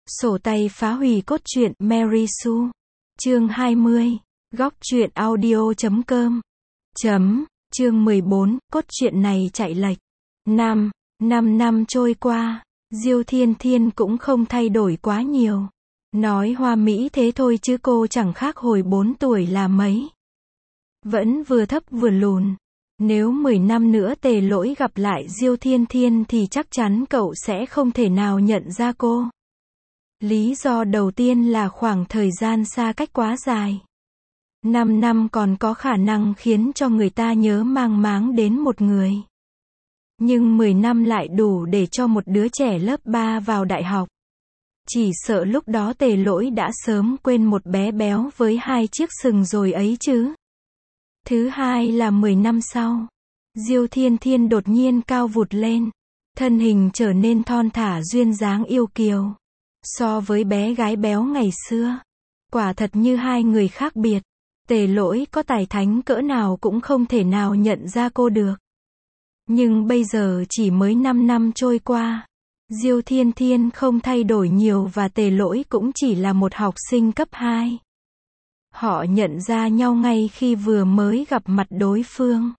Sổ tay phá hủy cốt truyện Mary Sue. Chương 20. Góc truyện audio.com. Chương 14. Cốt truyện này chạy lệch. 5 năm trôi qua, Diêu Thiên Thiên cũng không thay đổi quá nhiều. Nói hoa mỹ thế thôi chứ cô chẳng khác hồi 4 tuổi là mấy. Vẫn vừa thấp vừa lùn. Nếu 10 năm nữa Tề Lỗi gặp lại Diêu Thiên Thiên thì chắc chắn cậu sẽ không thể nào nhận ra cô. Lý do đầu tiên là khoảng thời gian xa cách quá dài. 5 năm còn có khả năng khiến cho người ta nhớ mang máng đến một người. Nhưng 10 năm lại đủ để cho một đứa trẻ lớp 3 vào đại học. Chỉ sợ lúc đó Tề Lỗi đã sớm quên một bé béo với 2 chiếc sừng rồi ấy chứ. Thứ hai là 10 năm sau, Diêu Thiên Thiên đột nhiên cao vụt lên. Thân hình trở nên thon thả duyên dáng yêu kiều. So với bé gái béo ngày xưa, quả thật như hai người khác biệt. Tề Lỗi có tài thánh cỡ nào cũng không thể nào nhận ra cô được. Nhưng bây giờ chỉ mới 5 năm trôi qua, Diêu Thiên Thiên không thay đổi nhiều và Tề Lỗi cũng chỉ là một học sinh cấp 2. Họ nhận ra nhau ngay khi vừa mới gặp mặt đối phương.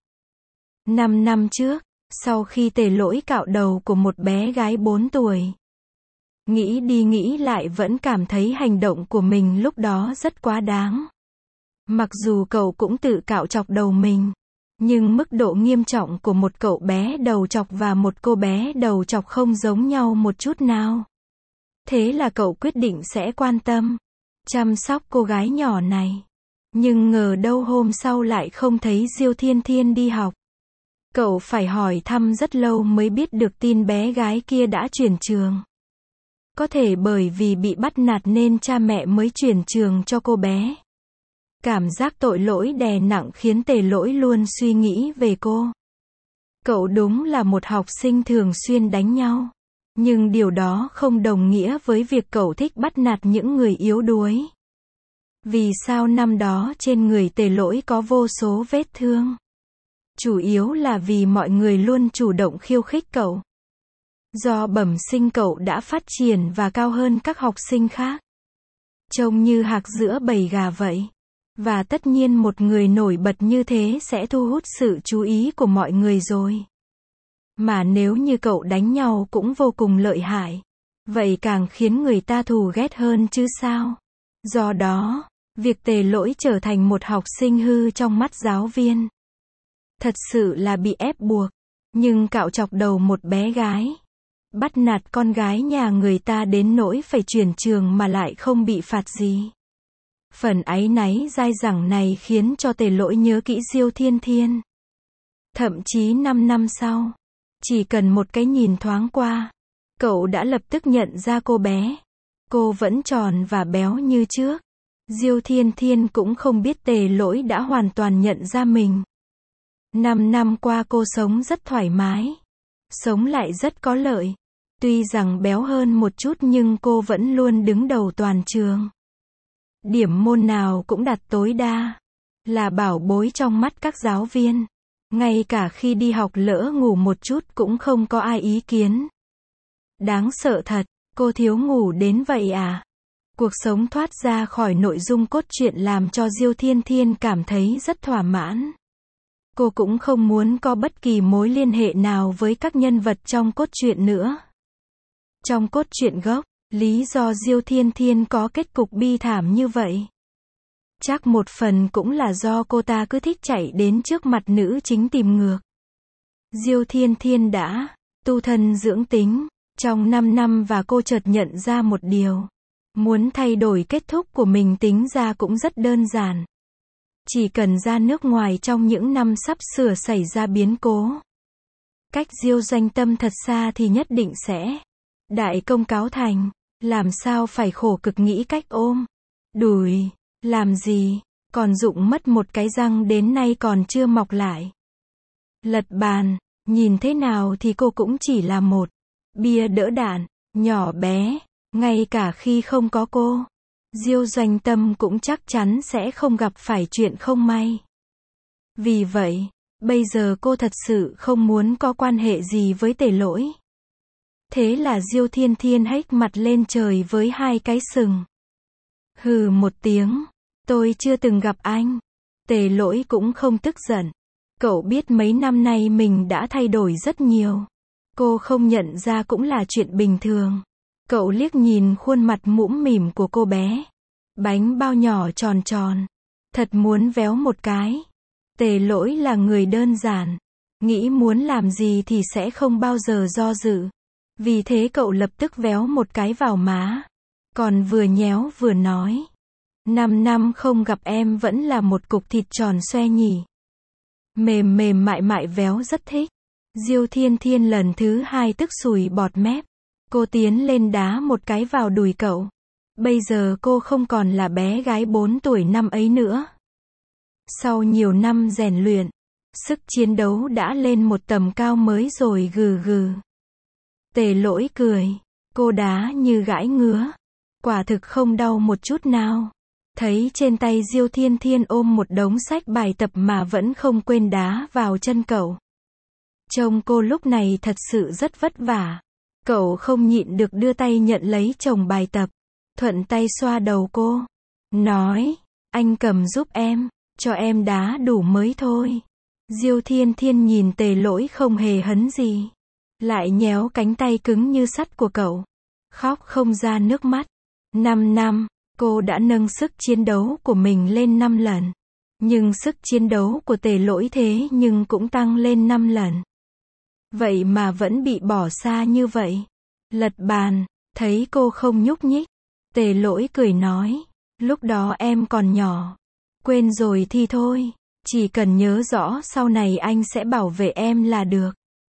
5 năm trước, sau khi Tề Lỗi cạo đầu của một bé gái 4 tuổi. Nghĩ đi nghĩ lại vẫn cảm thấy hành động của mình lúc đó rất quá đáng. Mặc dù cậu cũng tự cạo chọc đầu mình, nhưng mức độ nghiêm trọng của một cậu bé đầu chọc và một cô bé đầu chọc không giống nhau một chút nào. Thế là cậu quyết định sẽ quan tâm, chăm sóc cô gái nhỏ này. Nhưng ngờ đâu hôm sau lại không thấy Diêu Thiên Thiên đi học. Cậu phải hỏi thăm rất lâu mới biết được tin bé gái kia đã chuyển trường. Có thể bởi vì bị bắt nạt nên cha mẹ mới chuyển trường cho cô bé. Cảm giác tội lỗi đè nặng khiến Tề Lỗi luôn suy nghĩ về cô. Cậu đúng là một học sinh thường xuyên đánh nhau. Nhưng điều đó không đồng nghĩa với việc cậu thích bắt nạt những người yếu đuối. Vì sao năm đó trên người Tề Lỗi có vô số vết thương? Chủ yếu là vì mọi người luôn chủ động khiêu khích cậu. Do bẩm sinh cậu đã phát triển và cao hơn các học sinh khác. Trông như hạc giữa bầy gà vậy. Và tất nhiên một người nổi bật như thế sẽ thu hút sự chú ý của mọi người rồi. Mà nếu như cậu đánh nhau cũng vô cùng lợi hại, vậy càng khiến người ta thù ghét hơn chứ sao. Do đó, việc Tề Lỗi trở thành một học sinh hư trong mắt giáo viên thật sự là bị ép buộc. Nhưng cạo chọc đầu một bé gái, bắt nạt con gái nhà người ta đến nỗi phải chuyển trường mà lại không bị phạt gì. Phần áy náy dai dẳng này khiến cho Tề Lỗi nhớ kỹ Diêu Thiên Thiên. Thậm chí 5 năm sau, chỉ cần một cái nhìn thoáng qua, cậu đã lập tức nhận ra cô bé. Cô vẫn tròn và béo như trước. Diêu Thiên Thiên cũng không biết Tề Lỗi đã hoàn toàn nhận ra mình. 5 năm qua cô sống rất thoải mái. Sống lại rất có lợi. Tuy rằng béo hơn một chút nhưng cô vẫn luôn đứng đầu toàn trường. Điểm môn nào cũng đạt tối đa. Là bảo bối trong mắt các giáo viên. Ngay cả khi đi học lỡ ngủ một chút cũng không có ai ý kiến. Đáng sợ thật, cô thiếu ngủ đến vậy à? Cuộc sống thoát ra khỏi nội dung cốt truyện làm cho Diêu Thiên Thiên cảm thấy rất thỏa mãn. Cô cũng không muốn có bất kỳ mối liên hệ nào với các nhân vật trong cốt truyện nữa. Trong cốt truyện gốc, lý do Diêu Thiên Thiên có kết cục bi thảm như vậy, chắc một phần cũng là do cô ta cứ thích chạy đến trước mặt nữ chính tìm ngược. Diêu Thiên Thiên đã tu thân dưỡng tính trong 5 năm và cô chợt nhận ra một điều. Muốn thay đổi kết thúc của mình tính ra cũng rất đơn giản. Chỉ cần ra nước ngoài trong những năm sắp sửa xảy ra biến cố. Cách Diêu Doanh Tâm thật xa thì nhất định sẽ đại công cáo thành. Làm sao phải khổ cực nghĩ cách ôm đùi, làm gì, còn rụng mất một cái răng đến nay còn chưa mọc lại. Lật bàn, nhìn thế nào thì cô cũng chỉ là một bia đỡ đạn, nhỏ bé, ngay cả khi không có cô. Diêu Doanh Tâm cũng chắc chắn sẽ không gặp phải chuyện không may. Vì vậy, bây giờ cô thật sự không muốn có quan hệ gì với Tề Lỗi. Thế là Diêu Thiên Thiên hếch mặt lên trời với hai cái sừng. Hừ một tiếng. Tôi chưa từng gặp anh. Tề Lỗi cũng không tức giận. Cậu biết mấy năm nay mình đã thay đổi rất nhiều. Cô không nhận ra cũng là chuyện bình thường. Cậu liếc nhìn khuôn mặt mũm mỉm của cô bé. Bánh bao nhỏ tròn tròn. Thật muốn véo một cái. Tề Lỗi là người đơn giản. Nghĩ muốn làm gì thì sẽ không bao giờ do dự. Vì thế cậu lập tức véo một cái vào má. Còn vừa nhéo vừa nói. 5 năm không gặp em vẫn là một cục thịt tròn xoe nhỉ. Mềm mềm mại mại véo rất thích. Diêu Thiên Thiên lần thứ 2 tức sùi bọt mép. Cô tiến lên đá một cái vào đùi cậu. Bây giờ cô không còn là bé gái 4 tuổi năm ấy nữa. Sau nhiều năm rèn luyện, sức chiến đấu đã lên một tầm cao mới rồi gừ gừ. Tề Lỗi cười. Cô đá như gãi ngứa. Quả thực không đau một chút nào. Thấy trên tay Diêu Thiên Thiên ôm một đống sách bài tập mà vẫn không quên đá vào chân cậu. Trông cô lúc này thật sự rất vất vả. Cậu không nhịn được đưa tay nhận lấy chồng bài tập. Thuận tay xoa đầu cô. Nói, anh cầm giúp em, cho em đá đủ mới thôi. Diêu Thiên Thiên nhìn Tề Lỗi không hề hấn gì. Lại nhéo cánh tay cứng như sắt của cậu. Khóc không ra nước mắt. 5 năm, cô đã nâng sức chiến đấu của mình lên 5 lần. Nhưng sức chiến đấu của Tề Lỗi thế nhưng cũng tăng lên 5 lần. Vậy mà vẫn bị bỏ xa như vậy. Lật bàn, thấy cô không nhúc nhích. Tề Lỗi cười nói, lúc đó em còn nhỏ. Quên rồi thì thôi. Chỉ cần nhớ rõ sau này anh sẽ bảo vệ em là được.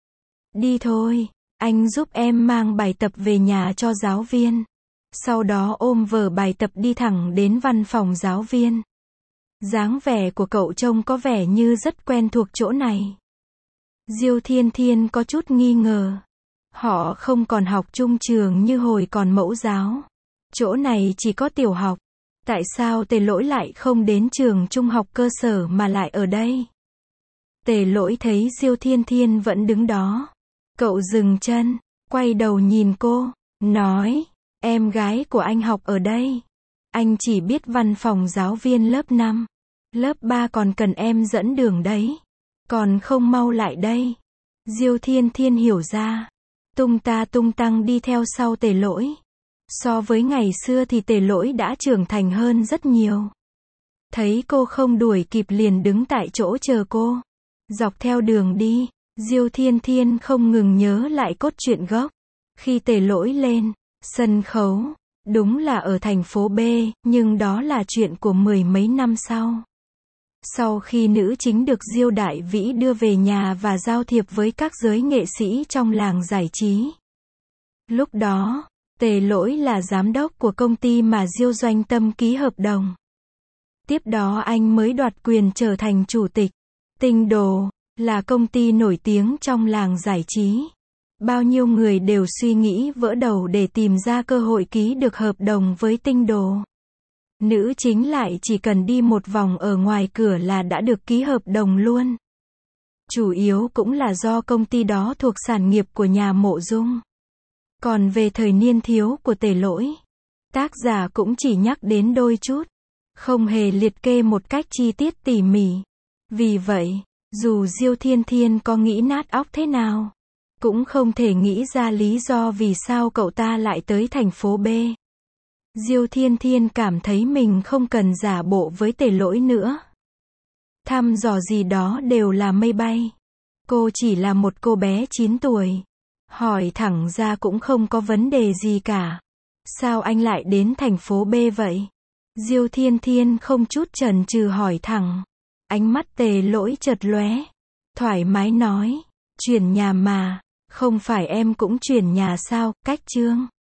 Đi thôi, anh giúp em mang bài tập về nhà cho giáo viên. Sau đó ôm vở bài tập đi thẳng đến văn phòng giáo viên. Dáng vẻ của cậu trông có vẻ như rất quen thuộc chỗ này. Diêu Thiên Thiên có chút nghi ngờ. Họ không còn học chung trường như hồi còn mẫu giáo. Chỗ này chỉ có tiểu học. Tại sao Tề Lỗi lại không đến trường trung học cơ sở mà lại ở đây? Tề Lỗi thấy Diêu Thiên Thiên vẫn đứng đó. Cậu dừng chân, quay đầu nhìn cô, nói, em gái của anh học ở đây. Anh chỉ biết văn phòng giáo viên lớp 5. Lớp 3 còn cần em dẫn đường đấy. Còn không mau lại đây. Diêu Thiên Thiên hiểu ra. Tung ta tung tăng đi theo sau Tề Lỗi. So với ngày xưa thì Tề Lỗi đã trưởng thành hơn rất nhiều. Thấy cô không đuổi kịp liền đứng tại chỗ chờ cô. Dọc theo đường đi, Diêu Thiên Thiên không ngừng nhớ lại cốt truyện gốc. Khi Tề Lỗi lên sân khấu, đúng là ở thành phố B, nhưng đó là chuyện của 10 mấy năm sau. Sau khi nữ chính được Diêu Đại Vĩ đưa về nhà và giao thiệp với các giới nghệ sĩ trong làng giải trí. Lúc đó, Tề Lỗi là giám đốc của công ty mà Diêu Doanh Tâm ký hợp đồng. Tiếp đó anh mới đoạt quyền trở thành chủ tịch. Tinh Đồ là công ty nổi tiếng trong làng giải trí. Bao nhiêu người đều suy nghĩ vỡ đầu để tìm ra cơ hội ký được hợp đồng với Tinh Đồ. Nữ chính lại chỉ cần đi một vòng ở ngoài cửa là đã được ký hợp đồng luôn. Chủ yếu cũng là do công ty đó thuộc sản nghiệp của nhà Mộ Dung. Còn về thời niên thiếu của Tề Lỗi, tác giả cũng chỉ nhắc đến đôi chút, không hề liệt kê một cách chi tiết tỉ mỉ. Vì vậy, dù Diêu Thiên Thiên có nghĩ nát óc thế nào, cũng không thể nghĩ ra lý do vì sao cậu ta lại tới thành phố B. Diêu Thiên Thiên cảm thấy mình không cần giả bộ với Tề Lỗi nữa. Thăm dò gì đó đều là mây bay. Cô chỉ là một cô bé 9 tuổi. Hỏi thẳng ra cũng không có vấn đề gì cả. Sao anh lại đến thành phố B vậy? Diêu Thiên Thiên không chút chần chừ hỏi thẳng. Ánh mắt Tề Lỗi chợt lóe. Thoải mái nói. Chuyển nhà mà. Không phải em cũng chuyển nhà sao, cách Chương.